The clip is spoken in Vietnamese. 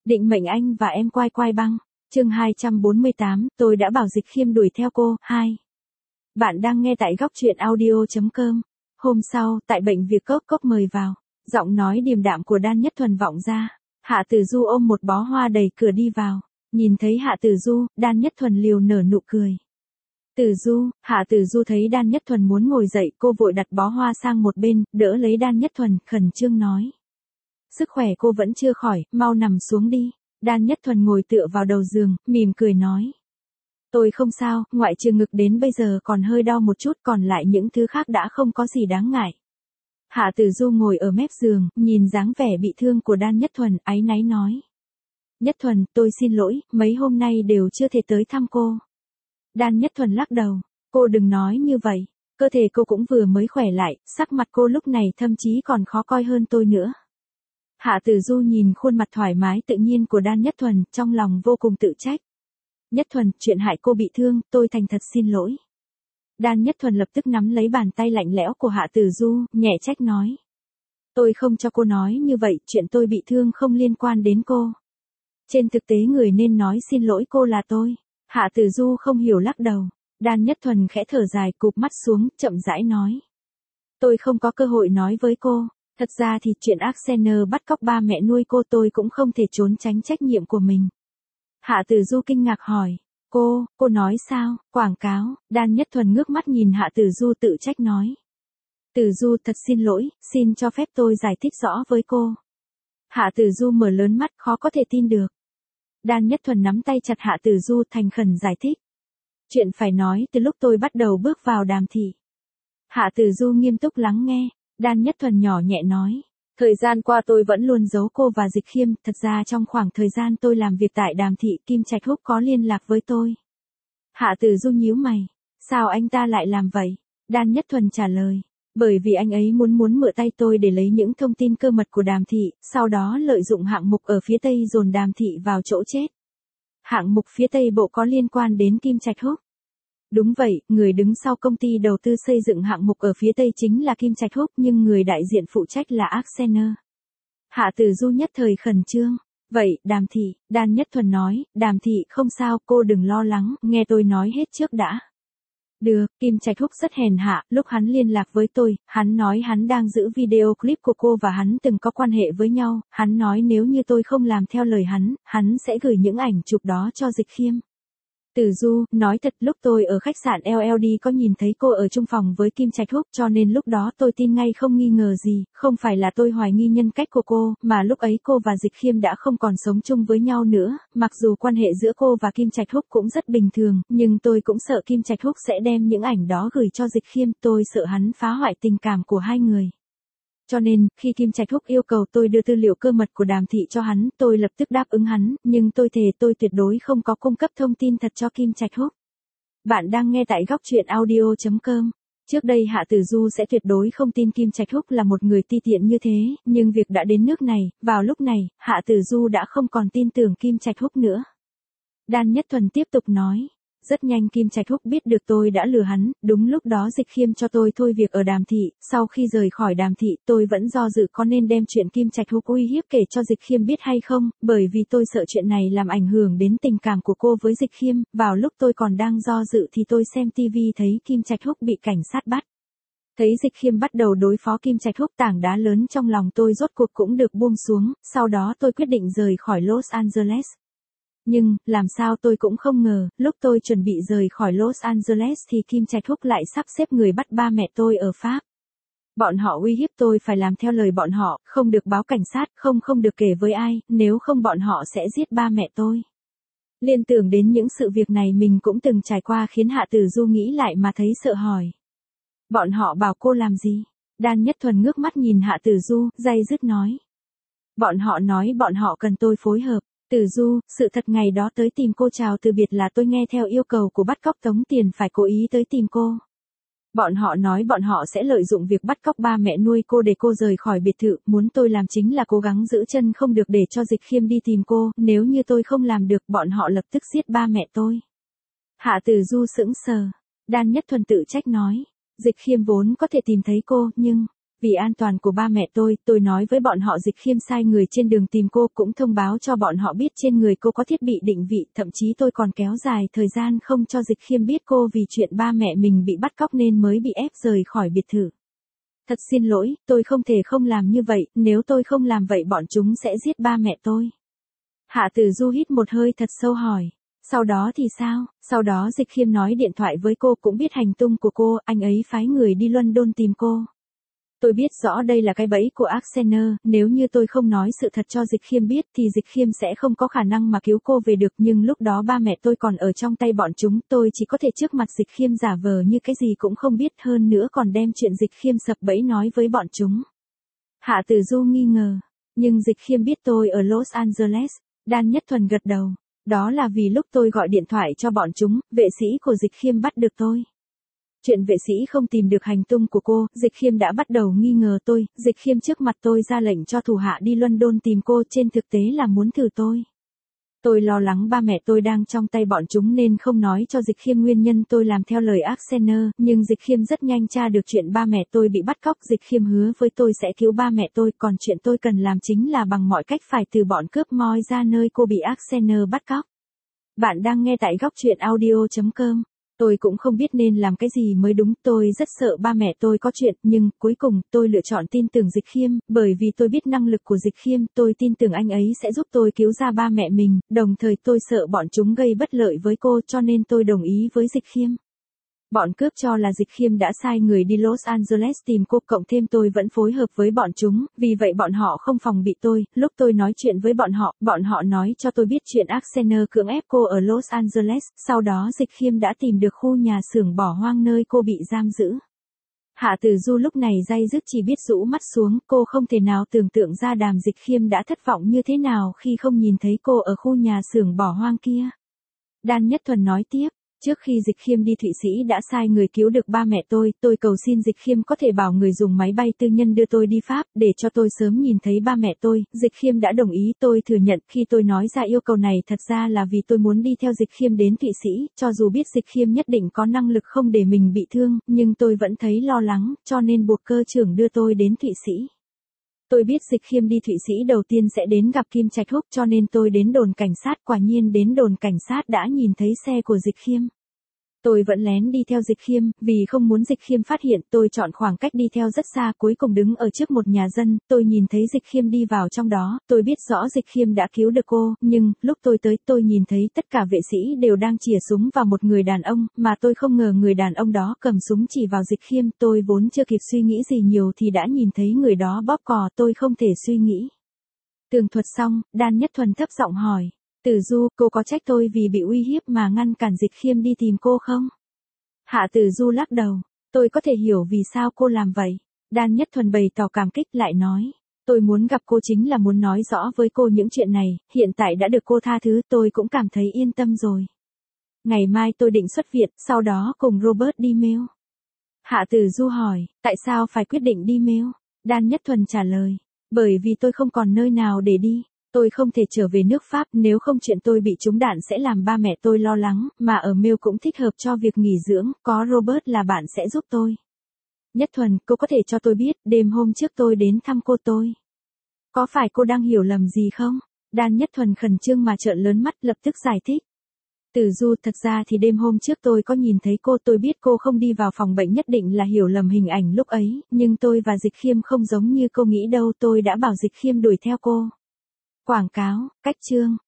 Định mệnh anh và em quai quai băng. Chương 248, tôi đã bảo Dịch Khiêm đuổi theo cô. 2. Bạn đang nghe tại góc truyện audio.com. Hôm sau, tại bệnh viện Cốc mời vào. Giọng nói điềm đạm của Đan Nhất Thuần vọng ra. Hạ Tử Du ôm một bó hoa đẩy cửa đi vào. Nhìn thấy Hạ Tử Du, Đan Nhất Thuần liều nở nụ cười. Tử Du, Hạ Tử Du thấy Đan Nhất Thuần muốn ngồi dậy, cô vội đặt bó hoa sang một bên, đỡ lấy Đan Nhất Thuần, khẩn trương nói. Sức khỏe cô vẫn chưa khỏi, mau nằm xuống đi. Đan Nhất Thuần ngồi tựa vào đầu giường, mỉm cười nói. Tôi không sao, ngoại trừ ngực đến bây giờ còn hơi đau một chút, còn lại những thứ khác đã không có gì đáng ngại. Hạ Tử Du ngồi ở mép giường, nhìn dáng vẻ bị thương của Đan Nhất Thuần, áy náy nói. Nhất Thuần, tôi xin lỗi, mấy hôm nay đều chưa thể tới thăm cô. Đan Nhất Thuần lắc đầu, cô đừng nói như vậy, cơ thể cô cũng vừa mới khỏe lại, sắc mặt cô lúc này thậm chí còn khó coi hơn tôi nữa. Hạ Tử Du nhìn khuôn mặt thoải mái tự nhiên của Đan Nhất Thuần, trong lòng vô cùng tự trách. Nhất Thuần, chuyện hại cô bị thương, tôi thành thật xin lỗi. Đan Nhất Thuần lập tức nắm lấy bàn tay lạnh lẽo của Hạ Tử Du, nhẹ trách nói. Tôi không cho cô nói như vậy, chuyện tôi bị thương không liên quan đến cô. Trên thực tế người nên nói xin lỗi cô là tôi. Hạ Tử Du không hiểu lắc đầu. Đan Nhất Thuần khẽ thở dài cụp mắt xuống, chậm rãi nói. Tôi không có cơ hội nói với cô. Thật ra thì chuyện Arsenal bắt cóc ba mẹ nuôi cô tôi cũng không thể trốn tránh trách nhiệm của mình. Hạ Tử Du kinh ngạc hỏi. Cô nói sao, quảng cáo. Đan Nhất Thuần ngước mắt nhìn Hạ Tử Du tự trách nói. Tử Du thật xin lỗi, xin cho phép tôi giải thích rõ với cô. Hạ Tử Du mở lớn mắt khó có thể tin được. Đan Nhất Thuần nắm tay chặt Hạ Tử Du thành khẩn giải thích. Chuyện phải nói từ lúc tôi bắt đầu bước vào Đàm thị. Hạ Tử Du nghiêm túc lắng nghe. Đan Nhất Thuần nhỏ nhẹ nói. Thời gian qua tôi vẫn luôn giấu cô và Dịch Khiêm, thật ra trong khoảng thời gian tôi làm việc tại Đàm thị, Kim Trạch Húc có liên lạc với tôi. Hạ Tử Du nhíu mày. Sao anh ta lại làm vậy? Đan Nhất Thuần trả lời. Bởi vì anh ấy muốn mượn tay tôi để lấy những thông tin cơ mật của Đàm thị, sau đó lợi dụng hạng mục ở phía Tây dồn Đàm thị vào chỗ chết. Hạng mục phía Tây bộ có liên quan đến Kim Trạch Húc. Đúng vậy, người đứng sau công ty đầu tư xây dựng hạng mục ở phía Tây chính là Kim Trạch Húc nhưng người đại diện phụ trách là Arsenal. Hạ Tử Du nhất thời khẩn trương. Vậy, Đàm thị, Đan Nhất Thuần nói, Đàm thị không sao, cô đừng lo lắng, nghe tôi nói hết trước đã. Được, Kim Trạch Húc rất hèn hạ, lúc hắn liên lạc với tôi, hắn nói hắn đang giữ video clip của cô và hắn từng có quan hệ với nhau, hắn nói nếu như tôi không làm theo lời hắn sẽ gửi những ảnh chụp đó cho Dịch Khiêm. Tử Du, nói thật lúc tôi ở khách sạn LLD có nhìn thấy cô ở chung phòng với Kim Trạch Húc cho nên lúc đó tôi tin ngay không nghi ngờ gì, không phải là tôi hoài nghi nhân cách của cô, mà lúc ấy cô và Dịch Khiêm đã không còn sống chung với nhau nữa, mặc dù quan hệ giữa cô và Kim Trạch Húc cũng rất bình thường, nhưng tôi cũng sợ Kim Trạch Húc sẽ đem những ảnh đó gửi cho Dịch Khiêm, tôi sợ hắn phá hoại tình cảm của hai người. Cho nên, khi Kim Trạch Húc yêu cầu tôi đưa tư liệu cơ mật của Đàm thị cho hắn, tôi lập tức đáp ứng hắn, nhưng tôi thề tôi tuyệt đối không có cung cấp thông tin thật cho Kim Trạch Húc. Bạn đang nghe tại góc truyện audio.com. Trước đây Hạ Tử Du sẽ tuyệt đối không tin Kim Trạch Húc là một người ti tiện như thế, nhưng việc đã đến nước này, vào lúc này, Hạ Tử Du đã không còn tin tưởng Kim Trạch Húc nữa. Đan Nhất Thuần tiếp tục nói. Rất nhanh Kim Trạch Húc biết được tôi đã lừa hắn, đúng lúc đó Dịch Khiêm cho tôi thôi việc ở Đàm thị, sau khi rời khỏi Đàm thị tôi vẫn do dự có nên đem chuyện Kim Trạch Húc uy hiếp kể cho Dịch Khiêm biết hay không, bởi vì tôi sợ chuyện này làm ảnh hưởng đến tình cảm của cô với Dịch Khiêm, vào lúc tôi còn đang do dự thì tôi xem TV thấy Kim Trạch Húc bị cảnh sát bắt. Thấy Dịch Khiêm bắt đầu đối phó Kim Trạch Húc tảng đá lớn trong lòng tôi rốt cuộc cũng được buông xuống, sau đó tôi quyết định rời khỏi Los Angeles. Nhưng, làm sao tôi cũng không ngờ, lúc tôi chuẩn bị rời khỏi Los Angeles thì Kim Trạch Húc lại sắp xếp người bắt ba mẹ tôi ở Pháp. Bọn họ uy hiếp tôi phải làm theo lời bọn họ, không được báo cảnh sát, không được kể với ai, nếu không bọn họ sẽ giết ba mẹ tôi. Liên tưởng đến những sự việc này mình cũng từng trải qua khiến Hạ Tử Du nghĩ lại mà thấy sợ hỏi. Bọn họ bảo cô làm gì? Đan Nhất Thuần ngước mắt nhìn Hạ Tử Du, day dứt nói. Bọn họ nói bọn họ cần tôi phối hợp. Tử Du, sự thật ngày đó tới tìm cô chào từ biệt là tôi nghe theo yêu cầu của bắt cóc tống tiền phải cố ý tới tìm cô. Bọn họ nói bọn họ sẽ lợi dụng việc bắt cóc ba mẹ nuôi cô để cô rời khỏi biệt thự, muốn tôi làm chính là cố gắng giữ chân không được để cho Dịch Khiêm đi tìm cô, nếu như tôi không làm được bọn họ lập tức giết ba mẹ tôi. Hạ Tử Du sững sờ, Đan Nhất Thuần tự trách nói, Dịch Khiêm vốn có thể tìm thấy cô, nhưng, Vì an toàn của ba mẹ tôi nói với bọn họ Dịch Khiêm sai người trên đường tìm cô, cũng thông báo cho bọn họ biết trên người cô có thiết bị định vị, thậm chí tôi còn kéo dài thời gian không cho Dịch Khiêm biết cô vì chuyện ba mẹ mình bị bắt cóc nên mới bị ép rời khỏi biệt thự. Thật xin lỗi, tôi không thể không làm như vậy, nếu tôi không làm vậy bọn chúng sẽ giết ba mẹ tôi. Hạ Tử Du hít một hơi thật sâu hỏi. Sau đó thì sao? Sau đó Dịch Khiêm nói điện thoại với cô, cũng biết hành tung của cô, anh ấy phái người đi London tìm cô. Tôi biết rõ đây là cái bẫy của Arsenal, nếu như tôi không nói sự thật cho Dịch Khiêm biết thì Dịch Khiêm sẽ không có khả năng mà cứu cô về được, nhưng lúc đó ba mẹ tôi còn ở trong tay bọn chúng, tôi chỉ có thể trước mặt Dịch Khiêm giả vờ như cái gì cũng không biết, hơn nữa còn đem chuyện Dịch Khiêm sập bẫy nói với bọn chúng. Hạ Tử Du nghi ngờ, nhưng Dịch Khiêm biết tôi ở Los Angeles. Đan Nhất Thuần gật đầu, đó là vì lúc tôi gọi điện thoại cho bọn chúng, vệ sĩ của Dịch Khiêm bắt được tôi. Chuyện vệ sĩ không tìm được hành tung của cô, Dịch Khiêm đã bắt đầu nghi ngờ tôi, Dịch Khiêm trước mặt tôi ra lệnh cho thủ hạ đi London tìm cô, trên thực tế là muốn thử tôi. Tôi lo lắng ba mẹ tôi đang trong tay bọn chúng nên không nói cho Dịch Khiêm nguyên nhân tôi làm theo lời Arsenal, nhưng Dịch Khiêm rất nhanh tra được chuyện ba mẹ tôi bị bắt cóc, Dịch Khiêm hứa với tôi sẽ cứu ba mẹ tôi, còn chuyện tôi cần làm chính là bằng mọi cách phải từ bọn cướp moi ra nơi cô bị Arsenal bắt cóc. Bạn đang nghe tại góc truyện audio.com. Tôi cũng không biết nên làm cái gì mới đúng, tôi rất sợ ba mẹ tôi có chuyện, nhưng cuối cùng tôi lựa chọn tin tưởng Dịch Khiêm, bởi vì tôi biết năng lực của Dịch Khiêm, tôi tin tưởng anh ấy sẽ giúp tôi cứu ra ba mẹ mình, đồng thời tôi sợ bọn chúng gây bất lợi với cô cho nên tôi đồng ý với Dịch Khiêm. Bọn cướp cho là Dịch Khiêm đã sai người đi Los Angeles tìm cô, cộng thêm tôi vẫn phối hợp với bọn chúng, vì vậy bọn họ không phòng bị tôi. Lúc tôi nói chuyện với bọn họ nói cho tôi biết chuyện Arsenal cưỡng ép cô ở Los Angeles, sau đó Dịch Khiêm đã tìm được khu nhà xưởng bỏ hoang nơi cô bị giam giữ. Hạ Tử Du lúc này day dứt chỉ biết rũ mắt xuống, cô không thể nào tưởng tượng ra Đàm Dịch Khiêm đã thất vọng như thế nào khi không nhìn thấy cô ở khu nhà xưởng bỏ hoang kia. Đan Nhất Thuần nói tiếp. Trước khi Dịch Khiêm đi Thụy Sĩ đã sai người cứu được ba mẹ tôi cầu xin Dịch Khiêm có thể bảo người dùng máy bay tư nhân đưa tôi đi Pháp, để cho tôi sớm nhìn thấy ba mẹ tôi, Dịch Khiêm đã đồng ý, tôi thừa nhận khi tôi nói ra yêu cầu này thật ra là vì tôi muốn đi theo Dịch Khiêm đến Thụy Sĩ, cho dù biết Dịch Khiêm nhất định có năng lực không để mình bị thương, nhưng tôi vẫn thấy lo lắng, cho nên buộc cơ trưởng đưa tôi đến Thụy Sĩ. Tôi biết Dịch Khiêm đi Thụy Sĩ đầu tiên sẽ đến gặp Kim Trạch Húc cho nên tôi đến đồn cảnh sát, quả nhiên đến đồn cảnh sát đã nhìn thấy xe của Dịch Khiêm. Tôi vẫn lén đi theo Dịch Khiêm, vì không muốn Dịch Khiêm phát hiện, tôi chọn khoảng cách đi theo rất xa, cuối cùng đứng ở trước một nhà dân, tôi nhìn thấy Dịch Khiêm đi vào trong đó, tôi biết rõ Dịch Khiêm đã cứu được cô, nhưng, lúc tôi tới, tôi nhìn thấy tất cả vệ sĩ đều đang chỉa súng vào một người đàn ông, mà tôi không ngờ người đàn ông đó cầm súng chỉ vào Dịch Khiêm, tôi vốn chưa kịp suy nghĩ gì nhiều thì đã nhìn thấy người đó bóp cò, tôi không thể suy nghĩ. Tường thuật xong, Đan Nhất Thuần thấp giọng hỏi. Tử Du, cô có trách tôi vì bị uy hiếp mà ngăn cản Dịch Khiêm đi tìm cô không? Hạ Tử Du lắc đầu, tôi có thể hiểu vì sao cô làm vậy. Đan Nhất Thuần bày tỏ cảm kích lại nói, tôi muốn gặp cô chính là muốn nói rõ với cô những chuyện này, hiện tại đã được cô tha thứ, tôi cũng cảm thấy yên tâm rồi. Ngày mai tôi định xuất viện, sau đó cùng Robert đi mail. Hạ Tử Du hỏi, tại sao phải quyết định đi mail? Đan Nhất Thuần trả lời, bởi vì tôi không còn nơi nào để đi. Tôi không thể trở về nước Pháp, nếu không chuyện tôi bị trúng đạn sẽ làm ba mẹ tôi lo lắng, mà ở mail cũng thích hợp cho việc nghỉ dưỡng, có Robert là bạn sẽ giúp tôi. Nhất Thuần, cô có thể cho tôi biết, đêm hôm trước tôi đến thăm cô tôi. Có phải cô đang hiểu lầm gì không? Đan Nhất Thuần khẩn trương mà trợn lớn mắt lập tức giải thích. Tử Du, thật ra thì đêm hôm trước tôi có nhìn thấy cô, tôi biết cô không đi vào phòng bệnh nhất định là hiểu lầm hình ảnh lúc ấy, nhưng tôi và Dịch Khiêm không giống như cô nghĩ đâu, tôi đã bảo Dịch Khiêm đuổi theo cô. Quảng cáo, cách chương.